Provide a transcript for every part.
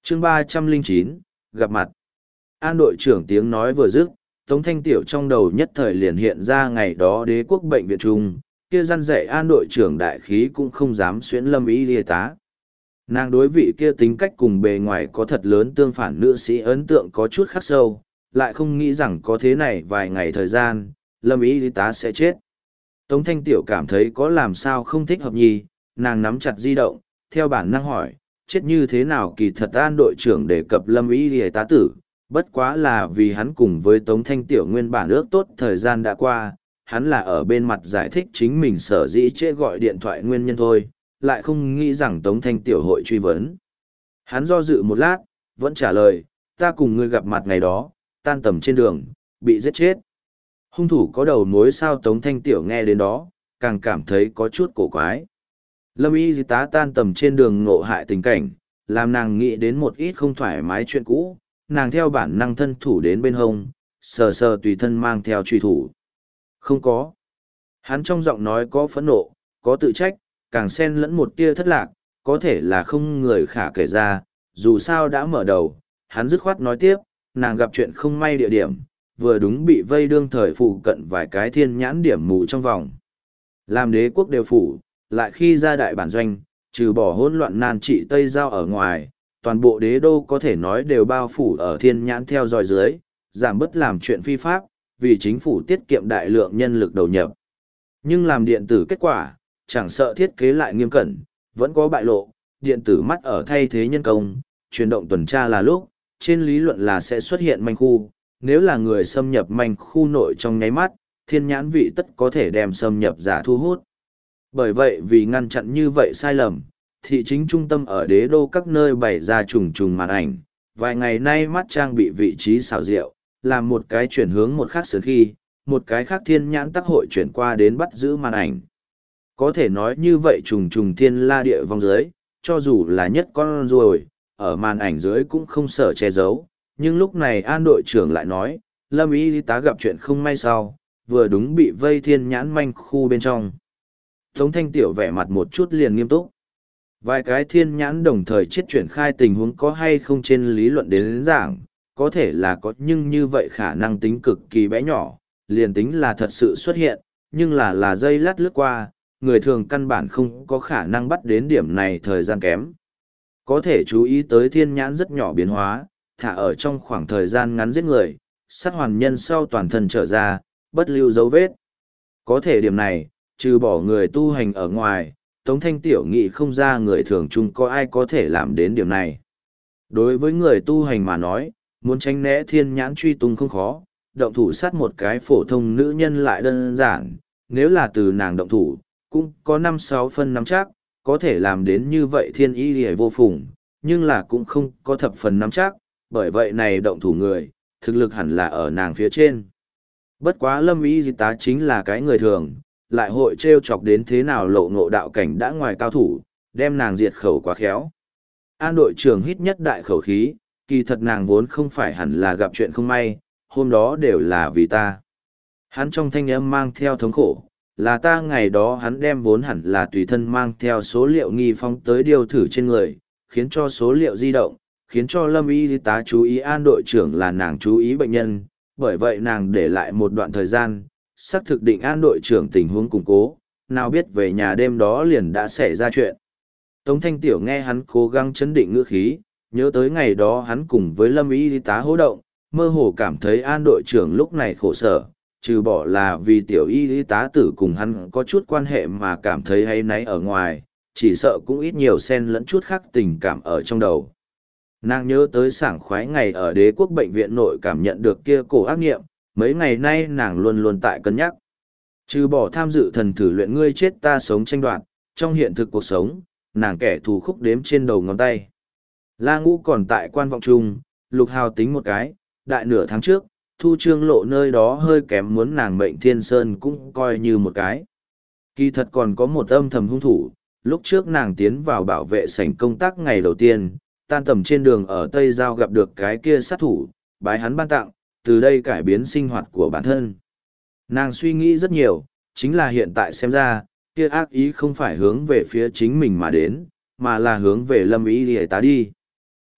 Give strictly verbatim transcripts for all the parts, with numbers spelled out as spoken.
chương ba trăm lẻ chín, gặp mặt. An đội trưởng tiếng nói vừa dứt, Tống Thanh Tiểu trong đầu nhất thời liền hiện ra ngày đó đế quốc bệnh viện trung, kia răn dạy an đội trưởng đại khí cũng không dám xuyễn lâm ý y tá. Nàng đối vị kia tính cách cùng bề ngoài có thật lớn tương phản nữ sĩ ấn tượng có chút khắc sâu, lại không nghĩ rằng có thế này vài ngày thời gian, lâm ý y tá sẽ chết. Tống Thanh Tiểu cảm thấy có làm sao không thích hợp nhì, nàng nắm chặt di động, theo bản năng hỏi, chết như thế nào kỳ thật an đội trưởng đề cập lâm ý y tá tử, bất quá là vì hắn cùng với Tống Thanh Tiểu nguyên bản ước tốt thời gian đã qua, hắn là ở bên mặt giải thích chính mình sở dĩ trễ gọi điện thoại nguyên nhân thôi, lại không nghĩ rằng Tống Thanh Tiểu hội truy vấn. Hắn do dự một lát, vẫn trả lời, ta cùng ngươi gặp mặt ngày đó, tan tầm trên đường, bị giết chết. Hung thủ có đầu mối sao? Tống Thanh Tiểu nghe đến đó, càng cảm thấy có chút cổ quái. Lâm y tá tan tầm trên đường ngộ hại tình cảnh, làm nàng nghĩ đến một ít không thoải mái chuyện cũ, nàng theo bản năng thân thủ đến bên hông, sờ sờ tùy thân mang theo truy thủ. Không có. Hắn trong giọng nói có phẫn nộ, có tự trách, càng xen lẫn một tia thất lạc, có thể là không người khả kể ra, dù sao đã mở đầu, hắn dứt khoát nói tiếp, nàng gặp chuyện không may địa điểm, vừa đúng bị vây đương thời phụ cận vài cái thiên nhãn điểm mù trong vòng. Làm đế quốc đều phủ, lại khi ra đại bản doanh, trừ bỏ hỗn loạn nan trị Tây Giao ở ngoài, toàn bộ đế đô có thể nói đều bao phủ ở thiên nhãn theo dõi dưới, giảm bớt làm chuyện phi pháp, vì chính phủ tiết kiệm đại lượng nhân lực đầu nhập. Nhưng làm điện tử kết quả, chẳng sợ thiết kế lại nghiêm cẩn, vẫn có bại lộ, điện tử mắt ở thay thế nhân công, chuyển động tuần tra là lúc, trên lý luận là sẽ xuất hiện manh khu, nếu là người xâm nhập manh khu nội trong nháy mắt, thiên nhãn vị tất có thể đem xâm nhập giả thu hút. Bởi vậy vì ngăn chặn như vậy sai lầm, thị chính trung tâm ở đế đô các nơi bày ra trùng trùng màn ảnh, vài ngày nay mắt trang bị vị trí xảo diệu, làm một cái chuyển hướng một khác sớm khi, một cái khác thiên nhãn tác hội chuyển qua đến bắt giữ màn ảnh. Có thể nói như vậy trùng trùng thiên la địa vong dưới, cho dù là nhất con ruồi, ở màn ảnh dưới cũng không sợ che giấu, nhưng lúc này an đội trưởng lại nói, lâm y tá gặp chuyện không may sau, vừa đúng bị vây thiên nhãn manh khu bên trong. Tống Thanh Tiểu vẻ mặt một chút liền nghiêm túc. Vài cái thiên nhãn đồng thời chết chuyển khai tình huống có hay không trên lý luận đến giảng, có thể là có nhưng như vậy khả năng tính cực kỳ bé nhỏ, liền tính là thật sự xuất hiện, nhưng là là dây lát lướt qua, người thường căn bản không có khả năng bắt đến điểm này thời gian kém. Có thể chú ý tới thiên nhãn rất nhỏ biến hóa, thả ở trong khoảng thời gian ngắn giết người, sát hoàn nhân sau toàn thân trở ra, bất lưu dấu vết. Có thể điểm này, trừ bỏ người tu hành ở ngoài, Tống Thanh Tiểu nghị không ra người thường chung có ai có thể làm đến điểm này. Đối với người tu hành mà nói, muốn tránh né thiên nhãn truy tung không khó, động thủ sát một cái phổ thông nữ nhân lại đơn giản, nếu là từ nàng động thủ, cũng có năm sáu phân nắm chắc, có thể làm đến như vậy thiên y lìa vô phùng, nhưng là cũng không có thập phần nắm chắc, bởi vậy này động thủ người, thực lực hẳn là ở nàng phía trên. Bất quá lâm y di tá chính là cái người thường, lại hội trêu chọc đến thế nào lộ ngộ đạo cảnh đã ngoài cao thủ, đem nàng diệt khẩu quá khéo. An đội trưởng hít nhất đại khẩu khí, kỳ thật nàng vốn không phải hẳn là gặp chuyện không may, hôm đó đều là vì ta. Hắn trong thanh âm mang theo thống khổ, là ta ngày đó hắn đem vốn hẳn là tùy thân mang theo số liệu nghi phong tới điều thử trên người, khiến cho số liệu di động, khiến cho lâm y tá chú ý an đội trưởng là nàng chú ý bệnh nhân, bởi vậy nàng để lại một đoạn thời gian, xác thực định an đội trưởng tình huống củng cố, nào biết về nhà đêm đó liền đã xảy ra chuyện. Tống Thanh Tiểu nghe hắn cố gắng chấn định ngữ khí, nhớ tới ngày đó hắn cùng với lâm y tá hỗ động, mơ hồ cảm thấy an đội trưởng lúc này khổ sở, trừ bỏ là vì tiểu y tá tử cùng hắn có chút quan hệ mà cảm thấy hay náy ở ngoài, chỉ sợ cũng ít nhiều xen lẫn chút khác tình cảm ở trong đầu. Nàng nhớ tới sảng khoái ngày ở đế quốc bệnh viện nội cảm nhận được kia cổ ác nghiệm, mấy ngày nay nàng luôn luôn tại cân nhắc. Trừ bỏ tham dự thần thử luyện ngươi chết ta sống tranh đoạt, trong hiện thực cuộc sống, nàng kẻ thù khúc đếm trên đầu ngón tay. La Ngũ còn tại quan vọng chung, Lục Hào tính một cái, đại nửa tháng trước, Thu Trương Lộ nơi đó hơi kém muốn nàng mệnh Thiên Sơn cũng coi như một cái. Kỳ thật còn có một âm thầm hung thủ, lúc trước nàng tiến vào bảo vệ sảnh công tác ngày đầu tiên, tan tầm trên đường ở Tây Giao gặp được cái kia sát thủ, bái hắn ban tặng, từ đây cải biến sinh hoạt của bản thân. Nàng suy nghĩ rất nhiều, chính là hiện tại xem ra, kia ác ý không phải hướng về phía chính mình mà đến, mà là hướng về lâm ý thì tá đi.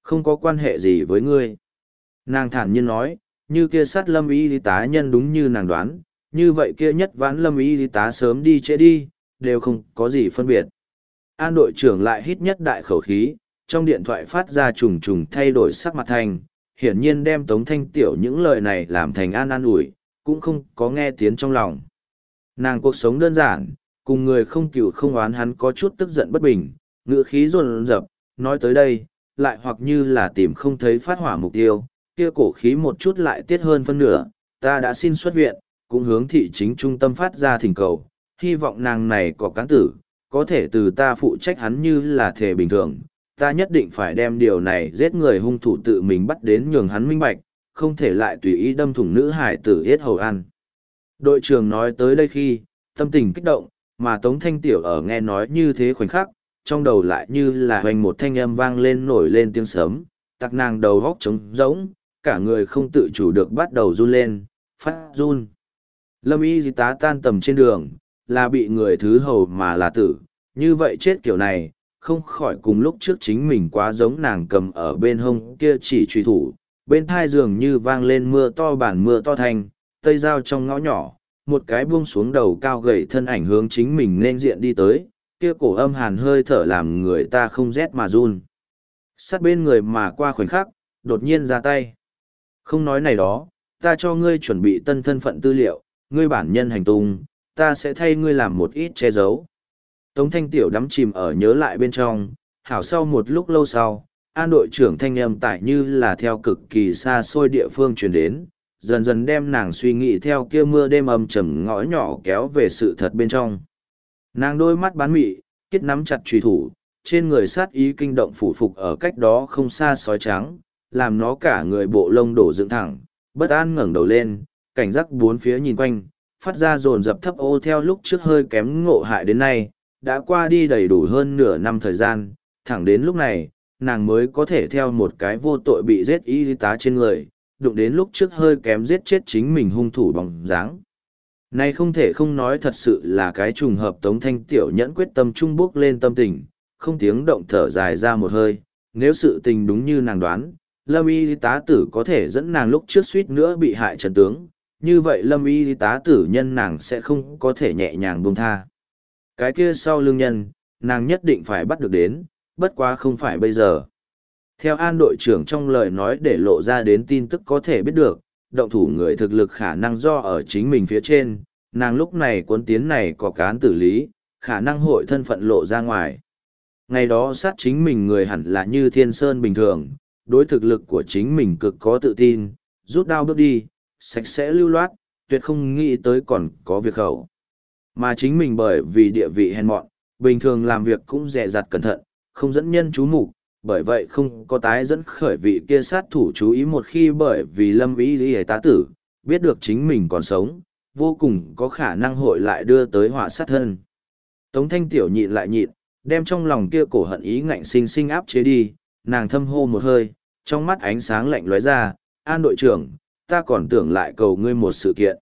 Không có quan hệ gì với ngươi. Nàng thản nhiên nói, như kia sát lâm y tá nhân đúng như nàng đoán, như vậy kia nhất vãn lâm y tá sớm đi trễ đi, đều không có gì phân biệt. An đội trưởng lại hít nhất đại khẩu khí, trong điện thoại phát ra trùng trùng thay đổi sắc mặt thành, hiển nhiên đem Tống Thanh Tiểu những lời này làm thành an an ủi, cũng không có nghe tiếng trong lòng. Nàng cuộc sống đơn giản, cùng người không cừu không oán hắn có chút tức giận bất bình, ngữ khí run rập, nói tới đây, lại hoặc như là tìm không thấy phát hỏa mục tiêu, kia cổ khí một chút lại tiết hơn phân nửa, ta đã xin xuất viện, cũng hướng thị chính trung tâm phát ra thỉnh cầu, hy vọng nàng này có cán tử, có thể từ ta phụ trách hắn như là thể bình thường, ta nhất định phải đem điều này giết người hung thủ tự mình bắt đến nhường hắn minh bạch, không thể lại tùy ý đâm thủng nữ hải tử yết hầu ăn. Đội trưởng nói tới đây khi, tâm tình kích động, mà Tống Thanh Tiểu ở nghe nói như thế khoảnh khắc, trong đầu lại như là hoành một thanh âm vang lên nổi lên tiếng sớm, tặc nàng đầu góc trống rỗng, cả người không tự chủ được bắt đầu run lên, phát run. Lâm y tá tan tầm trên đường, là bị người thứ hầu mà là tử, như vậy chết kiểu này, không khỏi cùng lúc trước chính mình quá giống nàng cầm ở bên hông kia chỉ truy thủ, bên thai giường như vang lên mưa to bản mưa to thanh, tây dao trong ngõ nhỏ, một cái buông xuống đầu cao gầy thân ảnh hướng chính mình nên diện đi tới, kia cổ âm hàn hơi thở làm người ta không rét mà run. Sát bên người mà qua khoảnh khắc, đột nhiên ra tay. Không nói này đó, ta cho ngươi chuẩn bị tân thân phận tư liệu, ngươi bản nhân hành tung, ta sẽ thay ngươi làm một ít che giấu. Tống Thanh Tiểu đắm chìm ở nhớ lại bên trong, hảo sau một lúc lâu sau, an đội trưởng thanh âm tại như là theo cực kỳ xa xôi địa phương truyền đến, dần dần đem nàng suy nghĩ theo kia mưa đêm âm trầm ngõ nhỏ kéo về sự thật bên trong. Nàng đôi mắt bán mị, kết nắm chặt trùy thủ, trên người sát ý kinh động phủ phục ở cách đó không xa sói trắng, làm nó cả người bộ lông đổ dựng thẳng, bất an ngẩng đầu lên, cảnh giác bốn phía nhìn quanh, phát ra dồn dập thấp ô theo lúc trước hơi kém ngộ hại đến nay, đã qua đi đầy đủ hơn nửa năm thời gian, thẳng đến lúc này, nàng mới có thể theo một cái vô tội bị giết y tá trên người, đụng đến lúc trước hơi kém giết chết chính mình hung thủ bóng dáng. Này không thể không nói thật sự là cái trùng hợp Tống Thanh Tiểu nhẫn quyết tâm trung bước lên tâm tình, không tiếng động thở dài ra một hơi, nếu sự tình đúng như nàng đoán, Lâm y tá tử có thể dẫn nàng lúc trước suýt nữa bị hại trần tướng, như vậy Lâm y tá tử nhân nàng sẽ không có thể nhẹ nhàng buông tha. Cái kia sau lưng nhân, nàng nhất định phải bắt được đến, bất quá không phải bây giờ. Theo an đội trưởng trong lời nói để lộ ra đến tin tức có thể biết được, động thủ người thực lực khả năng do ở chính mình phía trên, nàng lúc này cuốn tiến này có cán tử lý, khả năng hội thân phận lộ ra ngoài. Ngày đó sát chính mình người hẳn là như thiên sơn bình thường, đối thực lực của chính mình cực có tự tin, rút đao bước đi, sạch sẽ lưu loát, tuyệt không nghĩ tới còn có việc khẩu. Mà chính mình bởi vì địa vị hèn mọn, bình thường làm việc cũng dè dặt cẩn thận, không dẫn nhân chú mục, bởi vậy không có tái dẫn khởi vị kia sát thủ chú ý một khi bởi vì lâm ý lý tá tử, biết được chính mình còn sống, vô cùng có khả năng hội lại đưa tới họa sát thân. Tống Thanh Tiểu nhịn lại nhịn, đem trong lòng kia cổ hận ý ngạnh sinh sinh áp chế đi, nàng thâm hô một hơi, trong mắt ánh sáng lạnh lóe ra, an đội trưởng, ta còn tưởng lại cầu ngươi một sự kiện.